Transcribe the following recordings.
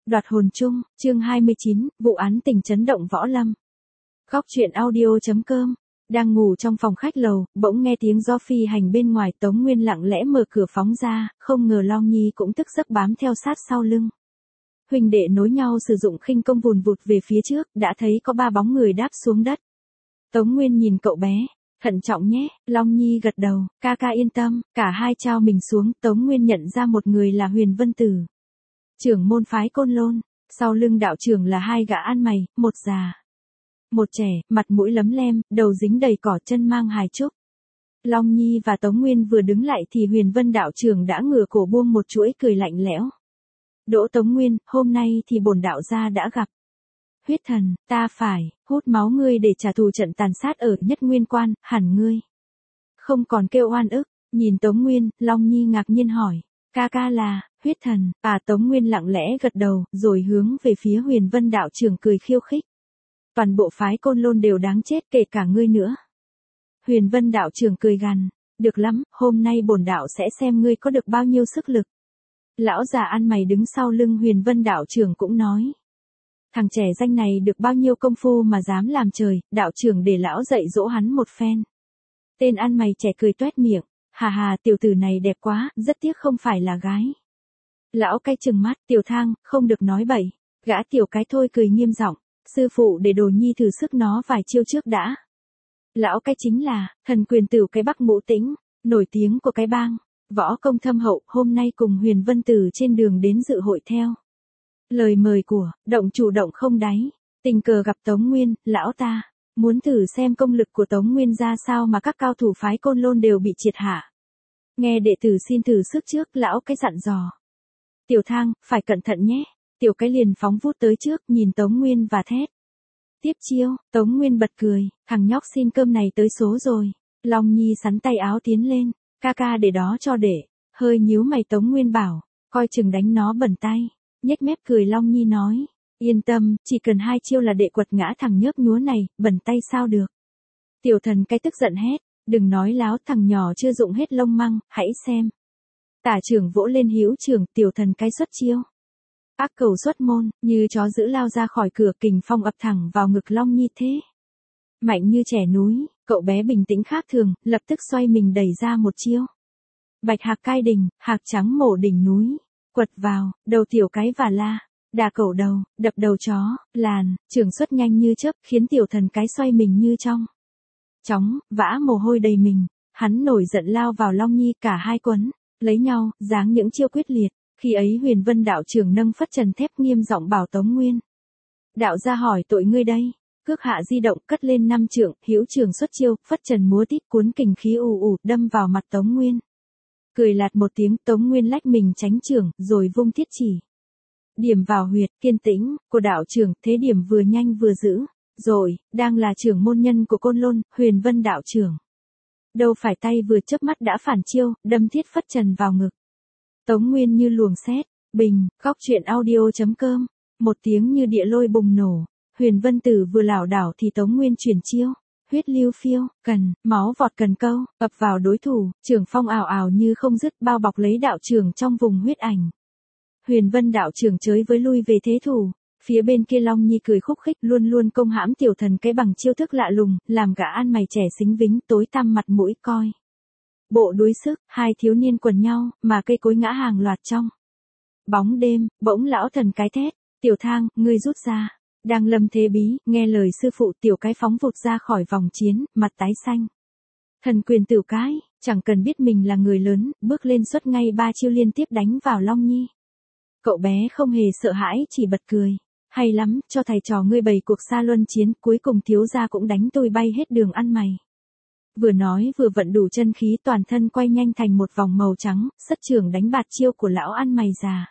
Đoạt hồn chung, chương 29, vụ án tình chấn động võ lâm. Góc truyện audio.com. Đang ngủ trong phòng khách lầu, bỗng nghe tiếng gió phi hành bên ngoài. Tống Nguyên lặng lẽ mở cửa phóng ra, không ngờ Long Nhi cũng tức giấc bám theo sát sau lưng. Huynh đệ nối nhau sử dụng khinh công vùn vụt về phía trước, đã thấy có 3 bóng người đáp xuống đất. Tống Nguyên nhìn cậu bé, thận trọng nhé. Long Nhi gật đầu, ca ca yên tâm. Cả hai trao mình xuống. Tống Nguyên nhận ra một người là Huyền Vân Tử, trưởng môn phái Côn Lôn. Sau lưng đạo trưởng là 2 gã ăn mày, một già, một trẻ, mặt mũi lấm lem, đầu dính đầy cỏ, chân mang hài trúc. Long Nhi và Tống Nguyên vừa đứng lại thì Huyền Vân đạo trưởng đã ngửa cổ buông một chuỗi cười lạnh lẽo. Đỗ Tống Nguyên, hôm nay thì bổn đạo gia đã gặp. Huyết thần, ta phải hút máu ngươi để trả thù trận tàn sát ở Nhất Nguyên Quan, hẳn ngươi không còn kêu oan ức. Nhìn Tống Nguyên, Long Nhi ngạc nhiên hỏi, ca ca là Huyết thần? Tống Nguyên lặng lẽ gật đầu, rồi hướng về phía Huyền Vân đạo trưởng cười khiêu khích. Toàn bộ phái Côn Lôn đều đáng chết, kể cả ngươi nữa. Huyền Vân đạo trưởng cười gằn, được lắm, hôm nay bổn đạo sẽ xem ngươi có được bao nhiêu sức lực. Lão già ăn mày đứng sau lưng Huyền Vân đạo trưởng cũng nói, thằng trẻ danh này được bao nhiêu công phu mà dám làm trời, đạo trưởng để lão dạy dỗ hắn một phen. Tên ăn mày trẻ cười toét miệng, hà hà, tiểu tử này đẹp quá, rất tiếc không phải là gái. Lão cay trừng mắt, Tiểu Thang, không được nói bậy. Gã tiểu cái thôi cười nghiêm giọng, sư phụ để đồ nhi thử sức nó vài chiêu trước đã. Lão cái chính là thần quyền tử cái Bắc Mũ Tĩnh, nổi tiếng của cái bang, võ công thâm hậu, hôm nay cùng Huyền Vân Tử trên đường đến dự hội theo lời mời của động chủ Động Không Đáy. Tình cờ gặp Tống Nguyên, lão ta muốn thử xem công lực của Tống Nguyên ra sao mà các cao thủ phái Côn Lôn đều bị triệt hạ. Nghe đệ tử xin thử sức trước, lão cái dặn dò. Tiểu Thang, phải cẩn thận nhé. Tiểu cái liền phóng vút tới trước, nhìn Tống Nguyên và thét. Tiếp chiêu. Tống Nguyên bật cười, thằng nhóc xin cơm này tới số rồi. Long Nhi sắn tay áo tiến lên, ca ca để đó cho đệ. Hơi nhíu mày Tống Nguyên bảo, coi chừng đánh nó bẩn tay. Nhếch mép cười Long Nhi nói, yên tâm, chỉ cần 2 chiêu là đệ quật ngã thằng nhớp nhúa này, bẩn tay sao được. Tiểu thần cái tức giận hét, đừng nói láo, thằng nhỏ chưa dụng hết lông măng, hãy xem. Tả trưởng vỗ lên hữu trưởng, tiểu thần cái xuất chiêu. Ác cầu xuất môn, như chó dữ lao ra khỏi cửa, kình phong ập thẳng vào ngực Long Nhi thế. Mạnh như trẻ núi, cậu bé bình tĩnh khác thường, lập tức xoay mình đẩy ra một chiêu. Bạch hạc cai đỉnh, hạc trắng mổ đỉnh núi. Quật vào, đầu tiểu cái và la. Đà cẩu đầu, đập đầu chó, làn, trường xuất nhanh như chớp, khiến tiểu thần cái xoay mình như trong chóng, vã mồ hôi đầy mình. Hắn nổi giận lao vào Long Nhi, cả hai quấn lấy nhau, giáng những chiêu quyết liệt. Khi ấy Huyền Vân đạo trưởng nâng phất trần thép nghiêm giọng bảo Tống Nguyên. Đạo gia hỏi tội ngươi đây. Cước hạ di động, cất lên 5 trượng, hữu trường xuất chiêu, phất trần múa tít, cuốn kình khí ù ù, đâm vào mặt Tống Nguyên. Cười lạt một tiếng, Tống Nguyên lách mình tránh trưởng, rồi vung thiết chỉ. Điểm vào huyệt, kiên tĩnh, của đạo trưởng, thế điểm vừa nhanh vừa dữ. Rồi, đang là trưởng môn nhân của Côn Lôn, Huyền Vân đạo trưởng. Đâu phải tay vừa chớp mắt đã phản chiêu, đâm thiết phất trần vào ngực. Tống Nguyên như luồng sét, bình, góc truyện audio.com. Một tiếng như địa lôi bùng nổ. Huyền Vân Tử vừa lảo đảo thì Tống Nguyên chuyển chiêu. Huyết lưu phiêu, cần, máu vọt cần câu, ập vào đối thủ, trường phong ào ào như không dứt, bao bọc lấy đạo trưởng trong vùng huyết ảnh. Huyền Vân đạo trưởng chới với lui về thế thủ. Phía bên kia Long Nhi cười khúc khích, luôn luôn công hãm tiểu thần cái bằng chiêu thức lạ lùng, làm gã ăn mày trẻ xính vính, tối tăm mặt mũi coi. Bộ đuối sức, 2 thiếu niên quần nhau, mà cây cối ngã hàng loạt trong bóng đêm. Bỗng lão thần cái thét, Tiểu Thang, ngươi rút ra. Đang lâm thế bí, nghe lời sư phụ, tiểu cái phóng vụt ra khỏi vòng chiến, mặt tái xanh. Thần quyền tử cái, chẳng cần biết mình là người lớn, bước lên xuất ngay 3 chiêu liên tiếp đánh vào Long Nhi. Cậu bé không hề sợ hãi, chỉ bật cười. Hay lắm, cho thầy trò ngươi bày cuộc xa luân chiến, cuối cùng thiếu gia cũng đánh tôi bay hết đường ăn mày. Vừa nói vừa vận đủ chân khí, toàn thân quay nhanh thành một vòng màu trắng, sất trường đánh bạt chiêu của lão ăn mày già.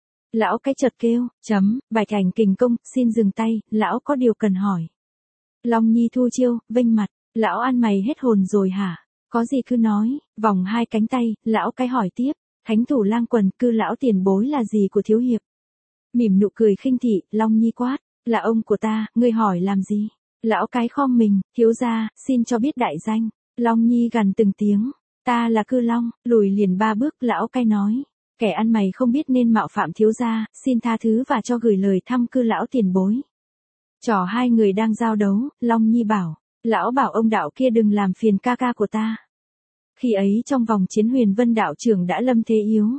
Lão cái chợt kêu, Bạch ảnh kình công, xin dừng tay, lão có điều cần hỏi. Long Nhi thu chiêu, vênh mặt, lão ăn mày hết hồn rồi hả? Có gì cứ nói. Vòng 2 cánh tay, lão cái hỏi tiếp, thánh thủ lang quần, cư lão tiền bối là gì của thiếu hiệp? Mỉm nụ cười khinh thị, Long Nhi quát, là ông của ta, ngươi hỏi làm gì? Lão cái khom mình, thiếu gia, xin cho biết đại danh. Long Nhi gằn từng tiếng, ta là Cư Long. Lùi liền 3 bước, lão cái nói, Kẻ ăn mày không biết nên mạo phạm thiếu gia, xin tha thứ và cho gửi lời thăm cư lão tiền bối. Trò hai người đang giao đấu, Long Nhi bảo, lão bảo ông đạo kia đừng làm phiền ca ca của ta. Khi ấy trong vòng chiến Huyền Vân đạo trưởng đã lâm thế yếu.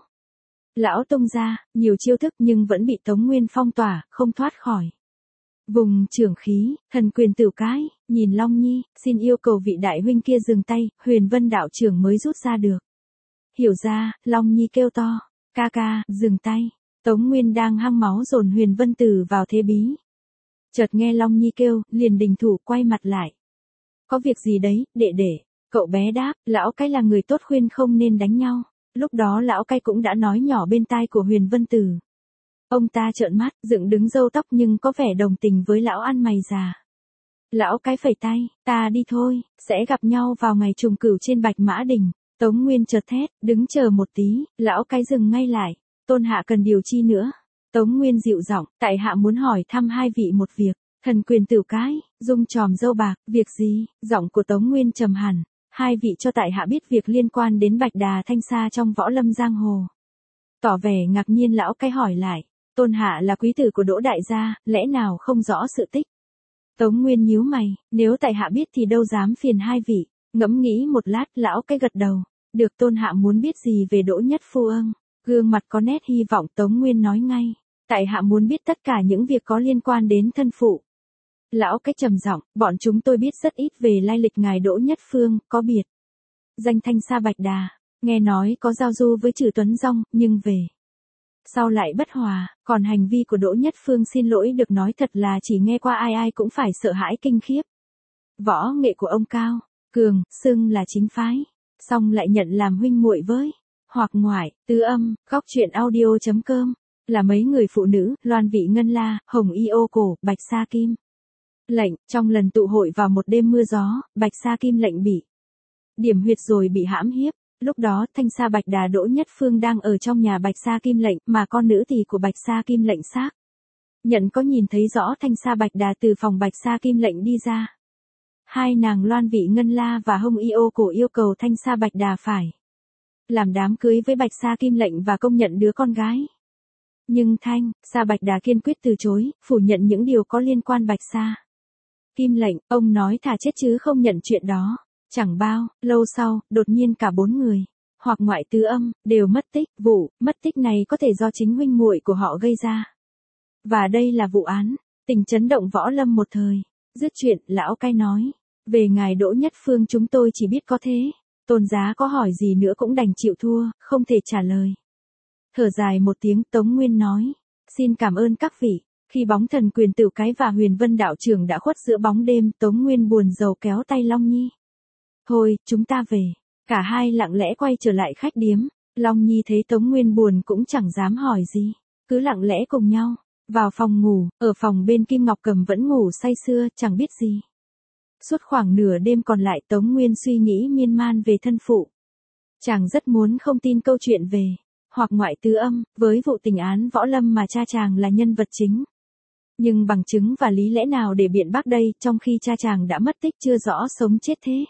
Lão tung ra, nhiều chiêu thức nhưng vẫn bị Tống Nguyên phong tỏa, không thoát khỏi. Vùng trưởng khí, thần quyền tử cái, nhìn Long Nhi, xin yêu cầu vị đại huynh kia dừng tay, Huyền Vân đạo trưởng mới rút ra được. Hiểu ra, Long Nhi kêu to, ca ca, dừng tay. Tống Nguyên đang hăng máu dồn Huyền Vân Tử vào thế bí. Chợt nghe Long Nhi kêu, liền đình thủ quay mặt lại. Có việc gì đấy, đệ? Cậu bé đáp, lão cái là người tốt khuyên không nên đánh nhau. Lúc đó lão cái cũng đã nói nhỏ bên tai của Huyền Vân Tử. Ông ta trợn mắt, dựng đứng râu tóc nhưng có vẻ đồng tình với lão ăn mày già. Lão cái phẩy tay, ta đi thôi, sẽ gặp nhau vào ngày trùng cửu trên Bạch Mã Đỉnh. Tống Nguyên chợt thét, đứng chờ một tí, lão cái dừng ngay lại. Tôn hạ cần điều chi nữa? Tống Nguyên dịu giọng, tại hạ muốn hỏi thăm hai vị một việc. Thần quyền tử cái, dung tròm dâu bạc, việc gì? Giọng của Tống Nguyên trầm hẳn. Hai vị cho tại hạ biết việc liên quan đến Bạch Đà Thanh Sa trong võ lâm giang hồ. Tỏ vẻ ngạc nhiên lão cái hỏi lại, Tôn hạ là quý tử của Đỗ đại gia, lẽ nào không rõ sự tích? Tống Nguyên nhíu mày, nếu tại hạ biết thì đâu dám phiền hai vị. Ngẫm nghĩ một lát, lão cái gật đầu. Được, Tôn hạ muốn biết gì về Đỗ Nhất Phu ưng? Gương mặt có nét hy vọng. Tống Nguyên nói ngay, tại hạ muốn biết tất cả những việc có liên quan đến thân phụ. Lão cái trầm giọng, bọn chúng tôi biết rất ít về lai lịch ngài Đỗ Nhất Phương, có biệt danh Thanh Sa Bạch Đà, nghe nói có giao du với Trừ Tuấn Dong, nhưng về sau lại bất hòa, còn hành vi của Đỗ Nhất Phương xin lỗi được nói thật là chỉ nghe qua ai ai cũng phải sợ hãi kinh khiếp. Võ nghệ của ông cao, cường, xưng là chính phái, song lại nhận làm huynh muội với Hoặc Ngoại, Tứ Âm, Góc Truyện Audio.com, là mấy người phụ nữ, Loan Vị Ngân La, Hồng Y Ô Cổ, Bạch Sa Kim. Lệnh, trong lần tụ hội vào một đêm mưa gió, Bạch Sa Kim Lệnh bị điểm huyệt rồi bị hãm hiếp. Lúc đó Thanh Sa Bạch Đà Đỗ Nhất Phương đang ở trong nhà Bạch Sa Kim Lệnh, mà con nữ tỳ của Bạch Sa Kim Lệnh xác nhận có nhìn thấy rõ Thanh Sa Bạch Đà từ phòng Bạch Sa Kim Lệnh đi ra. Hai nàng Loan Vị Ngân La và Hồng Y Ô Cổ yêu cầu Thanh Sa Bạch Đà phải làm đám cưới với Bạch Sa Kim Lệnh và công nhận đứa con gái. Nhưng Thanh Sa Bạch Đà kiên quyết từ chối, phủ nhận những điều có liên quan Bạch Sa Kim Lệnh, ông nói thà chết chứ không nhận chuyện đó. Chẳng bao lâu sau, đột nhiên cả bốn người, Hoặc Ngoại Tứ Âm, đều mất tích. Vụ mất tích này có thể do chính huynh muội của họ gây ra. Và đây là vụ án tình chấn động võ lâm một thời. Dứt chuyện, lão cái nói, về ngài Đỗ Nhất Phương chúng tôi chỉ biết có thế. Tôn giá có hỏi gì nữa cũng đành chịu thua, không thể trả lời. Thở dài một tiếng, Tống Nguyên nói, xin cảm ơn các vị. Khi bóng thần quyền tử cái và Huyền Vân đạo trưởng đã khuất giữa bóng đêm, Tống Nguyên buồn rầu kéo tay Long Nhi. Thôi, chúng ta về. Cả hai lặng lẽ quay trở lại khách điếm. Long Nhi thấy Tống Nguyên buồn cũng chẳng dám hỏi gì, cứ lặng lẽ cùng nhau vào phòng ngủ. Ở phòng bên Kim Ngọc Cầm vẫn ngủ say sưa, chẳng biết gì. Suốt khoảng nửa đêm còn lại, Tống Nguyên suy nghĩ miên man về thân phụ. Chàng rất muốn không tin câu chuyện về Hoặc Ngoại Tứ Âm, với vụ tình án võ lâm mà cha chàng là nhân vật chính. Nhưng bằng chứng và lý lẽ nào để biện bác đây, trong khi cha chàng đã mất tích chưa rõ sống chết thế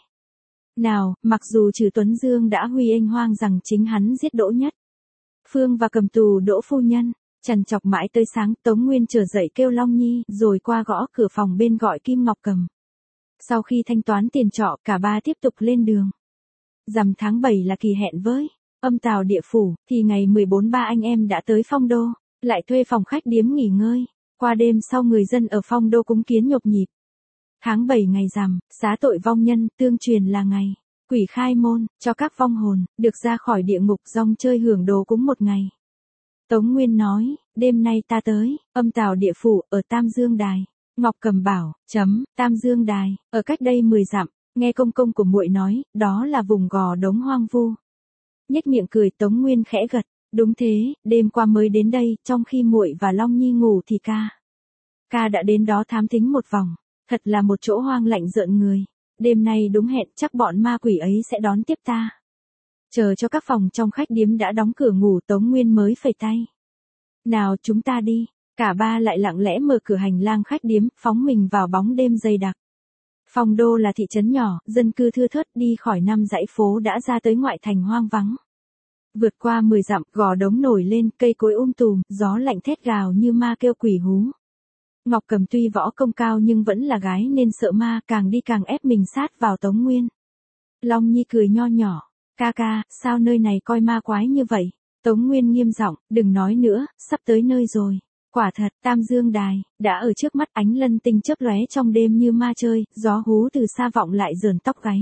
nào? Mặc dù Trừ Tuấn Dương đã huy ênh hoang rằng chính hắn giết Đỗ Nhất Phương và cầm tù Đỗ phu nhân. Trằn trọc mãi tới sáng, Tống Nguyên trở dậy kêu Long Nhi, rồi qua gõ cửa phòng bên gọi Kim Ngọc Cầm. Sau khi thanh toán tiền trọ, cả ba tiếp tục lên đường. Rằm tháng 7 là kỳ hẹn với Âm Tào địa phủ, thì ngày 14 ba anh em đã tới Phong Đô, lại thuê phòng khách điếm nghỉ ngơi. Qua đêm sau người dân ở Phong Đô cúng kiến nhộp nhịp. Tháng 7 ngày rằm, xá tội vong nhân, tương truyền là ngày quỷ khai môn, cho các vong hồn được ra khỏi địa ngục rong chơi hưởng đồ cúng một ngày. Tống Nguyên nói, đêm nay ta tới Âm Tào địa phủ ở Tam Dương Đài. Ngọc Cầm bảo, Tam Dương Đài, ở cách đây 10 dặm, nghe công công của muội nói, đó là vùng gò đống hoang vu. Nhếch miệng cười, Tống Nguyên khẽ gật, đúng thế, đêm qua mới đến đây, trong khi muội và Long Nhi ngủ thì ca đã đến đó thám thính một vòng, thật là một chỗ hoang lạnh rợn người. Đêm nay đúng hẹn, chắc bọn ma quỷ ấy sẽ đón tiếp ta. Chờ cho các phòng trong khách điếm đã đóng cửa ngủ, Tống Nguyên mới phẩy tay. Nào chúng ta đi. Cả ba lại lặng lẽ mở cửa hành lang khách điếm, phóng mình vào bóng đêm dày đặc. Phong Đô là thị trấn nhỏ, dân cư thưa thớt, đi khỏi 5 dãy phố đã ra tới ngoại thành hoang vắng. Vượt qua 10 dặm, gò đống nổi lên, cây cối tùm, gió lạnh thét gào như ma kêu quỷ hú. Ngọc Cầm tuy võ công cao nhưng vẫn là gái nên sợ ma, càng đi càng ép mình sát vào Tống Nguyên. Long Nhi cười nho nhỏ, ca ca, sao nơi này coi ma quái như vậy? Tống Nguyên nghiêm giọng, đừng nói nữa, sắp tới nơi rồi. Quả thật, Tam Dương Đài, đã ở trước mắt, ánh lân tinh chớp lóe trong đêm như ma chơi, gió hú từ xa vọng lại rờn tóc gáy.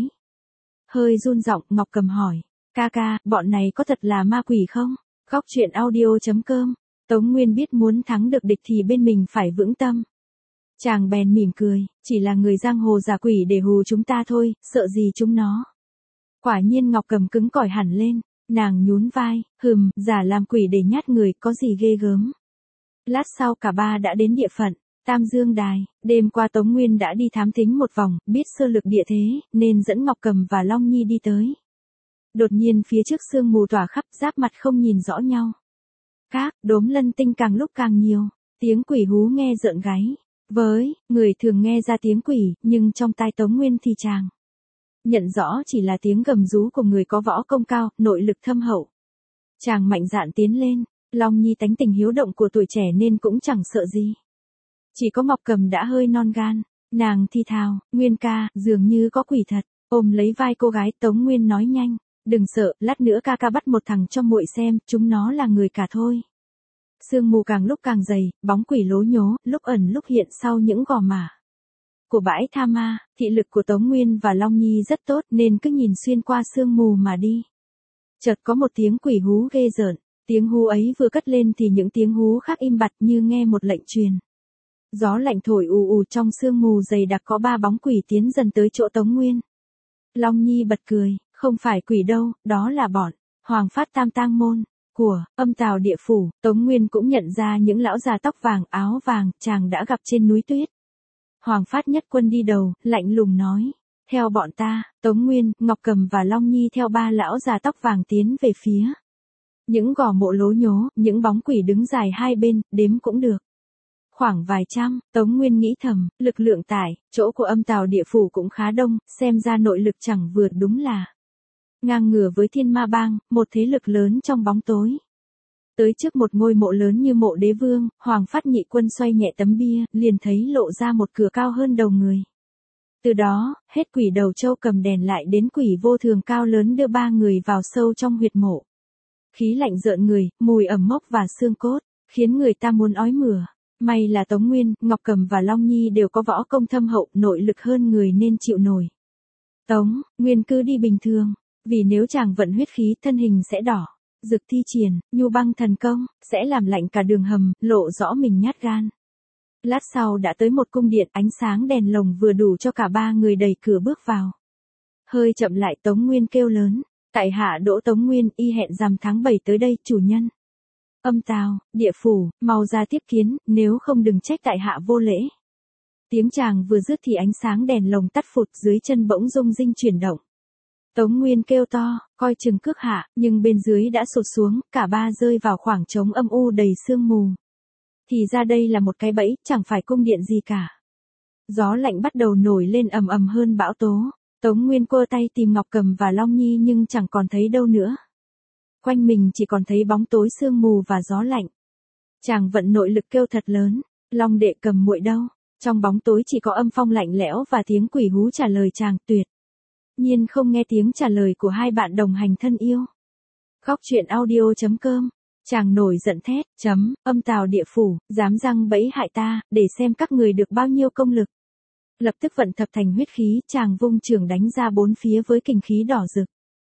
Hơi run giọng, Ngọc Cầm hỏi, ca ca, bọn này có thật là ma quỷ không? Góc truyện audio.com. Tống Nguyên biết muốn thắng được địch thì bên mình phải vững tâm. Chàng bèn mỉm cười, chỉ là người giang hồ giả quỷ để hù chúng ta thôi, sợ gì chúng nó. Quả nhiên Ngọc Cầm cứng cỏi hẳn lên, nàng nhún vai, giả làm quỷ để nhát người, có gì ghê gớm. Lát sau cả ba đã đến địa phận Tam Dương Đài, đêm qua Tống Nguyên đã đi thám thính một vòng, biết sơ lược địa thế, nên dẫn Ngọc Cầm và Long Nhi đi tới. Đột nhiên phía trước sương mù tỏa khắp, giáp mặt không nhìn rõ nhau. Các đốm lân tinh càng lúc càng nhiều, tiếng quỷ hú nghe rợn gáy. Với người thường nghe ra tiếng quỷ, nhưng trong tai Tống Nguyên thì chàng nhận rõ chỉ là tiếng gầm rú của người có võ công cao, nội lực thâm hậu. Chàng mạnh dạn tiến lên, Long Nhi tánh tình hiếu động của tuổi trẻ nên cũng chẳng sợ gì. Chỉ có Ngọc Cầm đã hơi non gan, nàng thi thào, Nguyên ca, dường như có quỷ thật. Ôm lấy vai cô gái, Tống Nguyên nói nhanh, đừng sợ, lát nữa ca ca bắt một thằng cho muội xem, chúng nó là người cả thôi. Sương mù càng lúc càng dày, bóng quỷ lố nhố, lúc ẩn lúc hiện sau những gò mả của bãi tha ma. Thị lực của Tống Nguyên và Long Nhi rất tốt nên cứ nhìn xuyên qua sương mù mà đi. Chợt có một tiếng quỷ hú ghê rợn, tiếng hú ấy vừa cất lên thì những tiếng hú khác im bặt như nghe một lệnh truyền. Gió lạnh thổi ù trong sương mù dày đặc, có ba bóng quỷ tiến dần tới chỗ Tống Nguyên. Long Nhi bật cười, không phải quỷ đâu, đó là bọn Hoàng Phát Tam Tang môn của Âm Tào địa phủ. Tống Nguyên cũng nhận ra những lão già tóc vàng áo vàng chàng đã gặp trên núi tuyết. Hoàng Phát nhất quân đi đầu, lạnh lùng nói, theo bọn ta. Tống Nguyên, Ngọc Cầm và Long Nhi theo ba lão già tóc vàng tiến về phía những gò mộ lố nhố, những bóng quỷ đứng dài hai bên, đếm cũng được khoảng vài trăm. Tống Nguyên nghĩ thầm, lực lượng tại chỗ của Âm Tào địa phủ cũng khá đông, xem ra nội lực chẳng vượt, đúng là ngang ngửa với Thiên Ma Bang, một thế lực lớn trong bóng tối. Tới trước một ngôi mộ lớn như mộ đế vương, Hoàng Phát nhị quân xoay nhẹ tấm bia, liền thấy lộ ra một cửa cao hơn đầu người. Từ đó, hết quỷ đầu trâu cầm đèn lại đến quỷ vô thường cao lớn đưa ba người vào sâu trong huyệt mộ. Khí lạnh rợn người, mùi ẩm mốc và xương cốt, khiến người ta muốn ói mửa. May là Tống Nguyên, Ngọc Cầm và Long Nhi đều có võ công thâm hậu, nội lực hơn người nên chịu nổi. Tống Nguyên cứ đi bình thường, vì nếu chàng vận huyết khí thân hình sẽ đỏ. Dực thi triển, nhu băng thần công, sẽ làm lạnh cả đường hầm, lộ rõ mình nhát gan. Lát sau đã tới một cung điện, ánh sáng đèn lồng vừa đủ cho cả ba người đẩy cửa bước vào. Hơi chậm lại, Tống Nguyên kêu lớn, tại hạ Đỗ Tống Nguyên, y hẹn rằm tháng 7 tới đây, chủ nhân Âm Tào địa phủ, mau ra tiếp kiến, nếu không đừng trách tại hạ vô lễ. Tiếng chàng vừa dứt thì ánh sáng đèn lồng tắt phụt, dưới chân bỗng rung rinh chuyển động. Tống Nguyên kêu to, coi chừng cước hạ, nhưng bên dưới đã sụt xuống, cả ba rơi vào khoảng trống âm u đầy sương mù. Thì ra đây là một cái bẫy, chẳng phải cung điện gì cả. Gió lạnh bắt đầu nổi lên ầm ầm hơn bão tố. Tống Nguyên quơ tay tìm Ngọc Cầm và Long Nhi nhưng chẳng còn thấy đâu nữa. Quanh mình chỉ còn thấy bóng tối sương mù và gió lạnh. Chàng vận nội lực kêu thật lớn, Long đệ Cầm muội đâu? Trong bóng tối chỉ có âm phong lạnh lẽo và tiếng quỷ hú trả lời chàng, tuyệt nhiên không nghe tiếng trả lời của hai bạn đồng hành thân yêu. Góc truyện audio.com. Chàng nổi giận thét, Âm Tào địa phủ, dám răng bẫy hại ta, để xem các người được bao nhiêu công lực. Lập tức vận thập thành huyết khí, chàng vung chưởng đánh ra bốn phía với kình khí đỏ rực.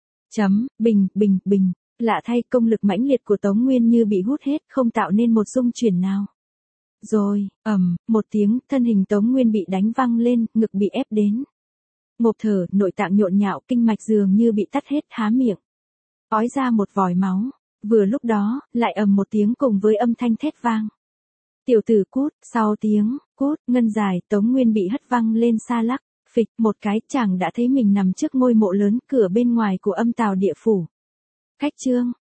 Bình, bình, bình. Lạ thay, công lực mãnh liệt của Tống Nguyên như bị hút hết, không tạo nên một dung chuyển nào. Rồi, một tiếng, thân hình Tống Nguyên bị đánh văng lên, ngực bị ép đến ngộp thở, nội tạng nhộn nhạo, kinh mạch dường như bị tắt hết, há miệng ói ra một vòi máu. Vừa lúc đó, lại một tiếng cùng với âm thanh thét vang. Tiểu tử cút. Sau tiếng cút ngân dài, Tống Nguyên bị hất văng lên xa lắc, phịch một cái, chàng đã thấy mình nằm trước ngôi mộ lớn, cửa bên ngoài của Âm Tào địa phủ. Cách chương